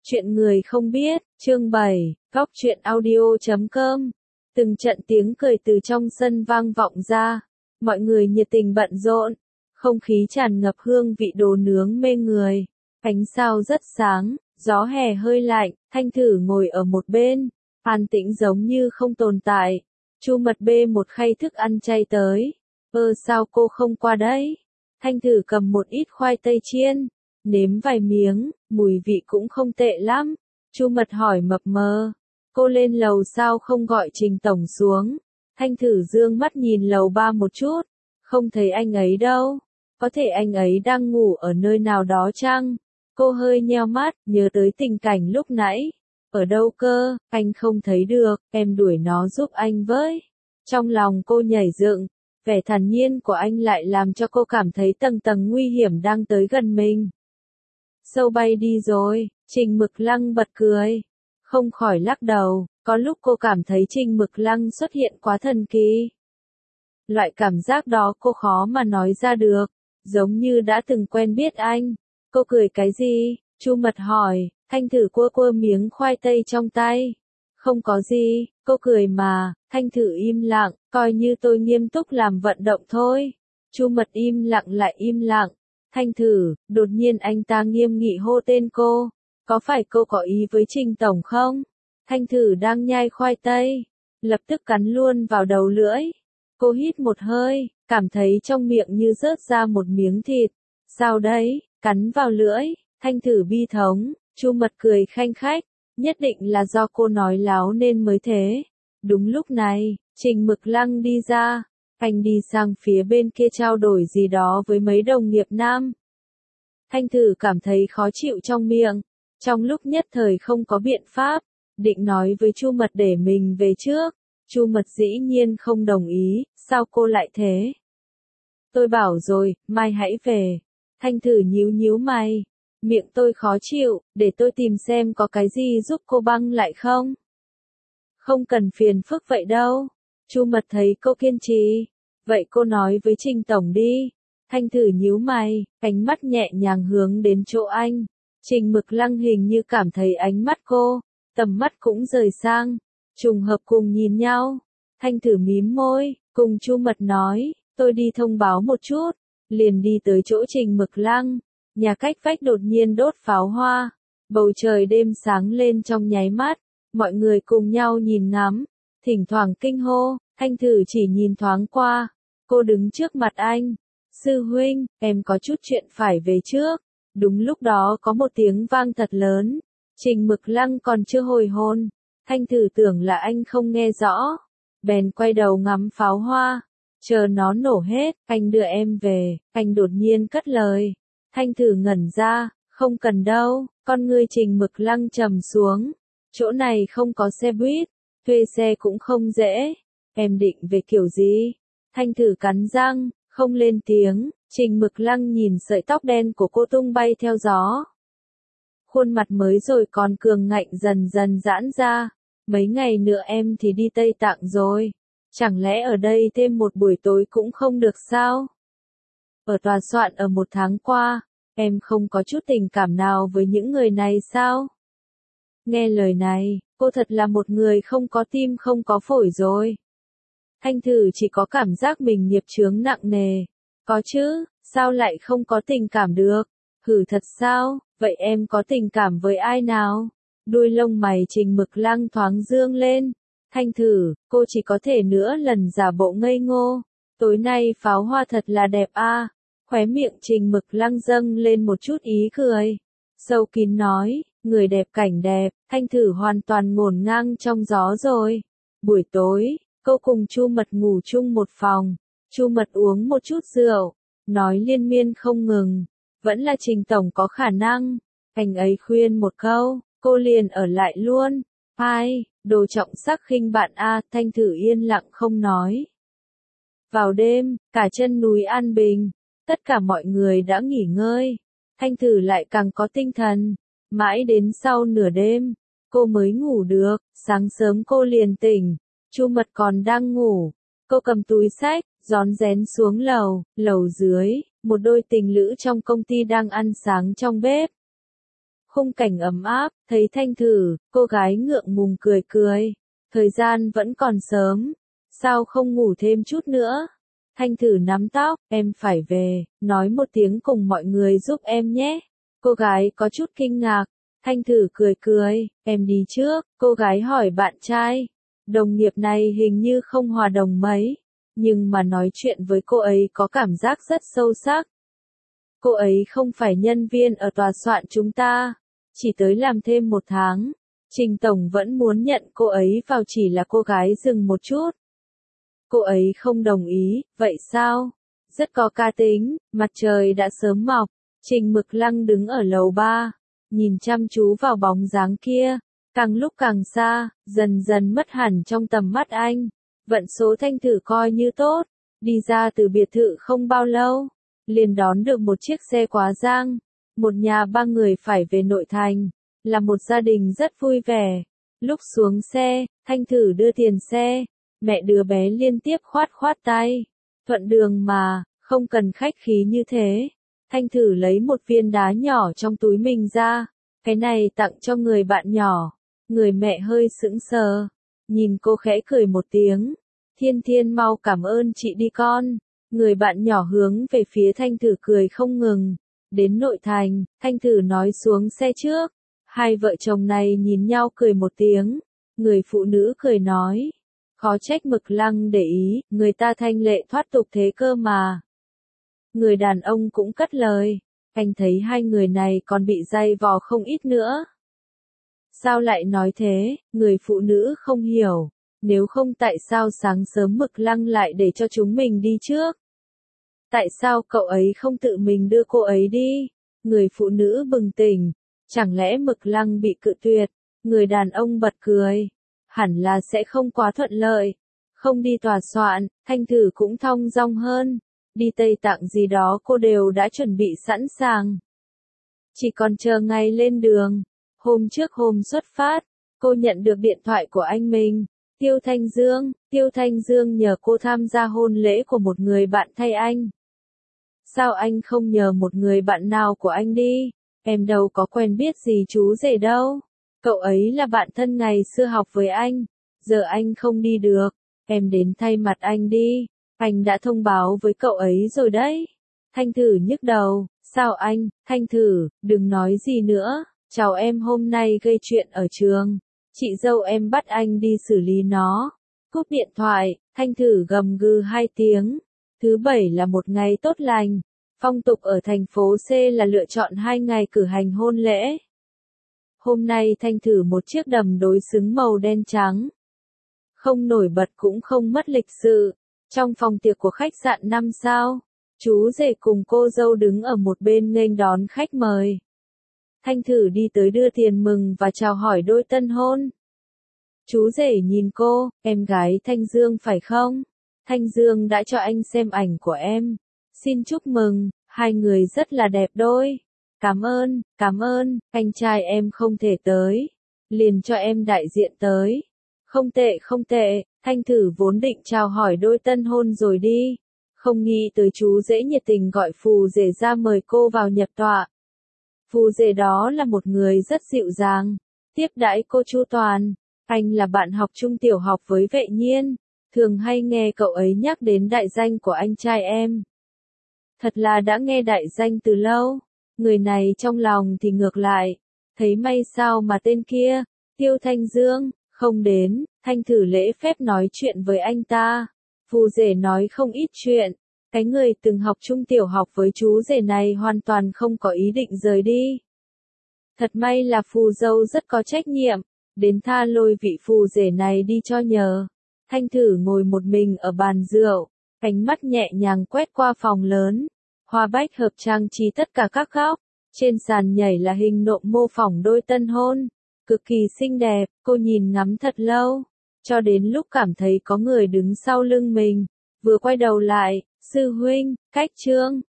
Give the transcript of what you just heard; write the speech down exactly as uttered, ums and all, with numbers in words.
Chuyện người không biết, chương bảy, góc truyện audio chấm com. Từng trận tiếng cười từ trong sân vang vọng ra, mọi người nhiệt tình bận rộn, không khí tràn ngập hương vị đồ nướng mê người, ánh sao rất sáng, gió hè hơi lạnh, Thanh Thử ngồi ở một bên, an tĩnh giống như không tồn tại. Chu Mật bê một khay thức ăn chay tới, ơ sao cô không qua đấy? Thanh Thử cầm một ít khoai tây chiên, nếm vài miếng, mùi vị cũng không tệ lắm. Chu Mật hỏi mập mờ, cô lên lầu sao không gọi Trình tổng xuống? Thanh Thử dương mắt nhìn lầu ba một chút, không thấy anh ấy đâu, có thể anh ấy đang ngủ ở nơi nào đó chăng? Cô hơi nheo mắt, nhớ tới tình cảnh lúc nãy. Ở đâu cơ, anh không thấy được, em đuổi nó giúp anh với. Trong lòng cô nhảy dựng, vẻ thản nhiên của anh lại làm cho cô cảm thấy tầng tầng nguy hiểm đang tới gần mình. Sâu bay đi rồi, Trình Mực Lăng bật cười, không khỏi lắc đầu, có lúc cô cảm thấy Trình Mực Lăng xuất hiện quá thần kỳ. Loại cảm giác đó cô khó mà nói ra được, giống như đã từng quen biết anh. Cô cười cái gì? Chu Mật hỏi. Thanh Thử cua cua miếng khoai tây trong tay. Không có gì, cô cười mà. Thanh Thử im lặng, coi như tôi nghiêm túc làm vận động thôi. Chu Mật im lặng lại im lặng. Thanh Thử, đột nhiên anh ta nghiêm nghị hô tên cô. Có phải cô có ý với Trình tổng không? Thanh Thử đang nhai khoai tây, lập tức cắn luôn vào đầu lưỡi. Cô hít một hơi, cảm thấy trong miệng như rớt ra một miếng thịt. Sao đấy? Cắn vào lưỡi. Thanh Thử bi thống. Chu Mật cười khanh khách, nhất định là do cô nói láo nên mới thế. Đúng lúc này, Trình Mực Lăng đi ra, anh đi sang phía bên kia trao đổi gì đó với mấy đồng nghiệp nam. Thanh Thử cảm thấy khó chịu trong miệng, trong lúc nhất thời không có biện pháp, định nói với Chu Mật để mình về trước. Chu Mật dĩ nhiên không đồng ý, sao cô lại thế? Tôi bảo rồi, mai hãy về. Thanh Thử nhíu nhíu mày. Miệng tôi khó chịu, để tôi tìm xem có cái gì giúp cô băng lại không? Không cần phiền phức vậy đâu. Chu Mật thấy cô kiên trì. Vậy cô nói với Trình tổng đi. Thanh Thử nhíu mày, ánh mắt nhẹ nhàng hướng đến chỗ anh. Trình Mực Lăng hình như cảm thấy ánh mắt cô, tầm mắt cũng rời sang. Trùng hợp cùng nhìn nhau. Thanh Thử mím môi, cùng Chu Mật nói, tôi đi thông báo một chút. Liền đi tới chỗ Trình Mực Lăng. Nhà cách vách đột nhiên đốt pháo hoa, bầu trời đêm sáng lên trong nháy mắt, mọi người cùng nhau nhìn ngắm, thỉnh thoảng kinh hô. Thanh Thử chỉ nhìn thoáng qua, cô đứng trước mặt anh. Sư huynh, em có chút chuyện phải về trước. Đúng lúc đó có một tiếng vang thật lớn, Trình Mực Lăng còn chưa hồi hồn. Thanh Thử tưởng là anh không nghe rõ, bèn quay đầu ngắm pháo hoa, chờ nó nổ hết, anh đưa em về. Anh đột nhiên cất lời. Thanh Thử ngẩn ra, không cần đâu. Con ngươi Trình Mực Lăng trầm xuống, chỗ này không có xe buýt, thuê xe cũng không dễ. Em định về kiểu gì? Thanh Thử cắn răng, không lên tiếng. Trình Mực Lăng nhìn sợi tóc đen của cô tung bay theo gió. Khuôn mặt mới rồi còn cường ngạnh dần dần giãn ra. Mấy ngày nữa em thì đi Tây Tạng rồi. Chẳng lẽ ở đây thêm một buổi tối cũng không được sao? Ở tòa soạn ở một tháng qua, em không có chút tình cảm nào với những người này sao? Nghe lời này, cô thật là một người không có tim không có phổi rồi. Thanh Thử chỉ có cảm giác mình nghiệp chướng nặng nề. Có chứ, sao lại không có tình cảm được? Hử thật sao, vậy em có tình cảm với ai nào? Đuôi lông mày Trình Mực Lăng thoáng dương lên. Thanh Thử, cô chỉ có thể nữa lần giả bộ ngây ngô. Tối nay pháo hoa thật là đẹp a. À. Khóe miệng Trình Mực Lăng dâng lên một chút ý cười. Sâu kín nói, người đẹp cảnh đẹp. Thanh Thử hoàn toàn ngổn ngang trong gió rồi. Buổi tối, cô cùng Chu Mật ngủ chung một phòng. Chu Mật uống một chút rượu, nói liên miên không ngừng. Vẫn là Trình tổng có khả năng. Anh ấy khuyên một câu, cô liền ở lại luôn. Ai, đồ trọng sắc khinh bạn a. Thanh Thử yên lặng không nói. Vào đêm, cả chân núi An Bình, tất cả mọi người đã nghỉ ngơi. Thanh Thử lại càng có tinh thần. Mãi đến sau nửa đêm, cô mới ngủ được. Sáng sớm cô liền tỉnh. Chu Mật còn đang ngủ. Cô cầm túi xách, rón rén xuống lầu. Lầu dưới, một đôi tình lữ trong công ty đang ăn sáng trong bếp. khung cảnh ấm áp, thấy Thanh Thử, cô gái ngượng ngùng cười cười. Thời gian vẫn còn sớm, sao không ngủ thêm chút nữa? Thanh Thử nắm tóc, em phải về, nói một tiếng cùng mọi người giúp em nhé. Cô gái có chút kinh ngạc, Thanh Thử cười cười, em đi trước, cô gái hỏi bạn trai. Đồng nghiệp này hình như không hòa đồng mấy, nhưng mà nói chuyện với cô ấy có cảm giác rất sâu sắc. Cô ấy không phải nhân viên ở tòa soạn chúng ta, chỉ tới làm thêm một tháng. Trình Tổng vẫn muốn nhận cô ấy vào, chỉ là cô gái dừng một chút. Cô ấy không đồng ý, vậy sao? Rất có cá tính, mặt trời đã sớm mọc. Trình Mực Lăng đứng ở lầu ba, nhìn chăm chú vào bóng dáng kia, càng lúc càng xa, dần dần mất hẳn trong tầm mắt anh. Vận số Thanh Thử coi như tốt, đi ra từ biệt thự không bao lâu, liền đón được một chiếc xe quá giang. Một nhà ba người phải về nội thành, là một gia đình rất vui vẻ. Lúc xuống xe, Thanh Thử đưa tiền xe, mẹ đứa bé liên tiếp khoát khoát tay. Thuận đường mà, không cần khách khí như thế. Thanh Thử lấy một viên đá nhỏ trong túi mình ra, cái này tặng cho người bạn nhỏ. Người mẹ hơi sững sờ, nhìn cô khẽ cười một tiếng. Thiên Thiên mau cảm ơn chị đi con. Người bạn nhỏ hướng về phía Thanh Thử cười không ngừng. Đến nội thành, Thanh Thử nói xuống xe trước. Hai vợ chồng này nhìn nhau cười một tiếng. Người phụ nữ cười nói. Khó trách Mực Lăng để ý, người ta thanh lệ thoát tục thế cơ mà. Người đàn ông cũng cất lời. Anh thấy hai người này còn bị day vò không ít nữa. Sao lại nói thế? Người phụ nữ không hiểu. Nếu không tại sao sáng sớm Mực Lăng lại để cho chúng mình đi trước? Tại sao cậu ấy không tự mình đưa cô ấy đi? Người phụ nữ bừng tỉnh. Chẳng lẽ Mực Lăng bị cự tuyệt? Người đàn ông bật cười. Hẳn là sẽ không quá thuận lợi. Không đi tòa soạn, Thanh Thử cũng thong dong hơn. Đi Tây Tạng gì đó cô đều đã chuẩn bị sẵn sàng. Chỉ còn chờ ngày lên đường. Hôm trước hôm xuất phát, cô nhận được điện thoại của anh mình. Tiêu Thanh Dương, Tiêu Thanh Dương nhờ cô tham gia hôn lễ của một người bạn thay anh. Sao anh không nhờ một người bạn nào của anh đi? Em đâu có quen biết gì chú rể đâu. Cậu ấy là bạn thân ngày xưa học với anh. Giờ anh không đi được. Em đến thay mặt anh đi. Anh đã thông báo với cậu ấy rồi đấy. Thanh Thử nhức đầu. Sao anh? Thanh Thử, đừng nói gì nữa. Chào em hôm nay gây chuyện ở trường. Chị dâu em bắt anh đi xử lý nó. Cúp điện thoại, Thanh Thử gầm gừ hai tiếng. Thứ bảy là một ngày tốt lành. Phong tục ở thành phố C là lựa chọn hai ngày cử hành hôn lễ. Hôm nay Thanh Thử một chiếc đầm đối xứng màu đen trắng. Không nổi bật cũng không mất lịch sự. Trong phòng tiệc của khách sạn năm sao, chú rể cùng cô dâu đứng ở một bên nghênh đón khách mời. Thanh Thử đi tới đưa tiền mừng và chào hỏi đôi tân hôn. Chú rể nhìn cô, em gái Thanh Dương phải không? Thanh Dương đã cho anh xem ảnh của em. Xin chúc mừng, hai người rất là đẹp đôi. Cảm ơn, cảm ơn, anh trai em không thể tới. Liền cho em đại diện tới. Không tệ không tệ, Thanh Thử vốn định chào hỏi đôi tân hôn rồi đi. Không nghĩ tới chú rể nhiệt tình gọi phù rể ra mời cô vào nhập tọa. Phù rể đó là một người rất dịu dàng, tiếp đãi cô chu toàn. Anh là bạn học chung tiểu học với Vệ Nhiên, thường hay nghe cậu ấy nhắc đến đại danh của anh trai em. Thật là đã nghe đại danh từ lâu, người này trong lòng thì ngược lại, thấy may sao mà tên kia, Tiêu Thanh Dương, không đến. Thanh Thử lễ phép nói chuyện với anh ta. Phù rể nói không ít chuyện. Cái người từng học chung tiểu học với chú rể này hoàn toàn không có ý định rời đi. Thật may là phù dâu rất có trách nhiệm, đến tha lôi vị phù rể này đi cho nhờ. Thanh Thử ngồi một mình ở bàn rượu, ánh mắt nhẹ nhàng quét qua phòng lớn. Hoa bách hợp trang trí tất cả các góc. Trên sàn nhảy là hình nộm mô phỏng đôi tân hôn. Cực kỳ xinh đẹp, cô nhìn ngắm thật lâu. Cho đến lúc cảm thấy có người đứng sau lưng mình. Vừa quay đầu lại, sư huynh, cách trương.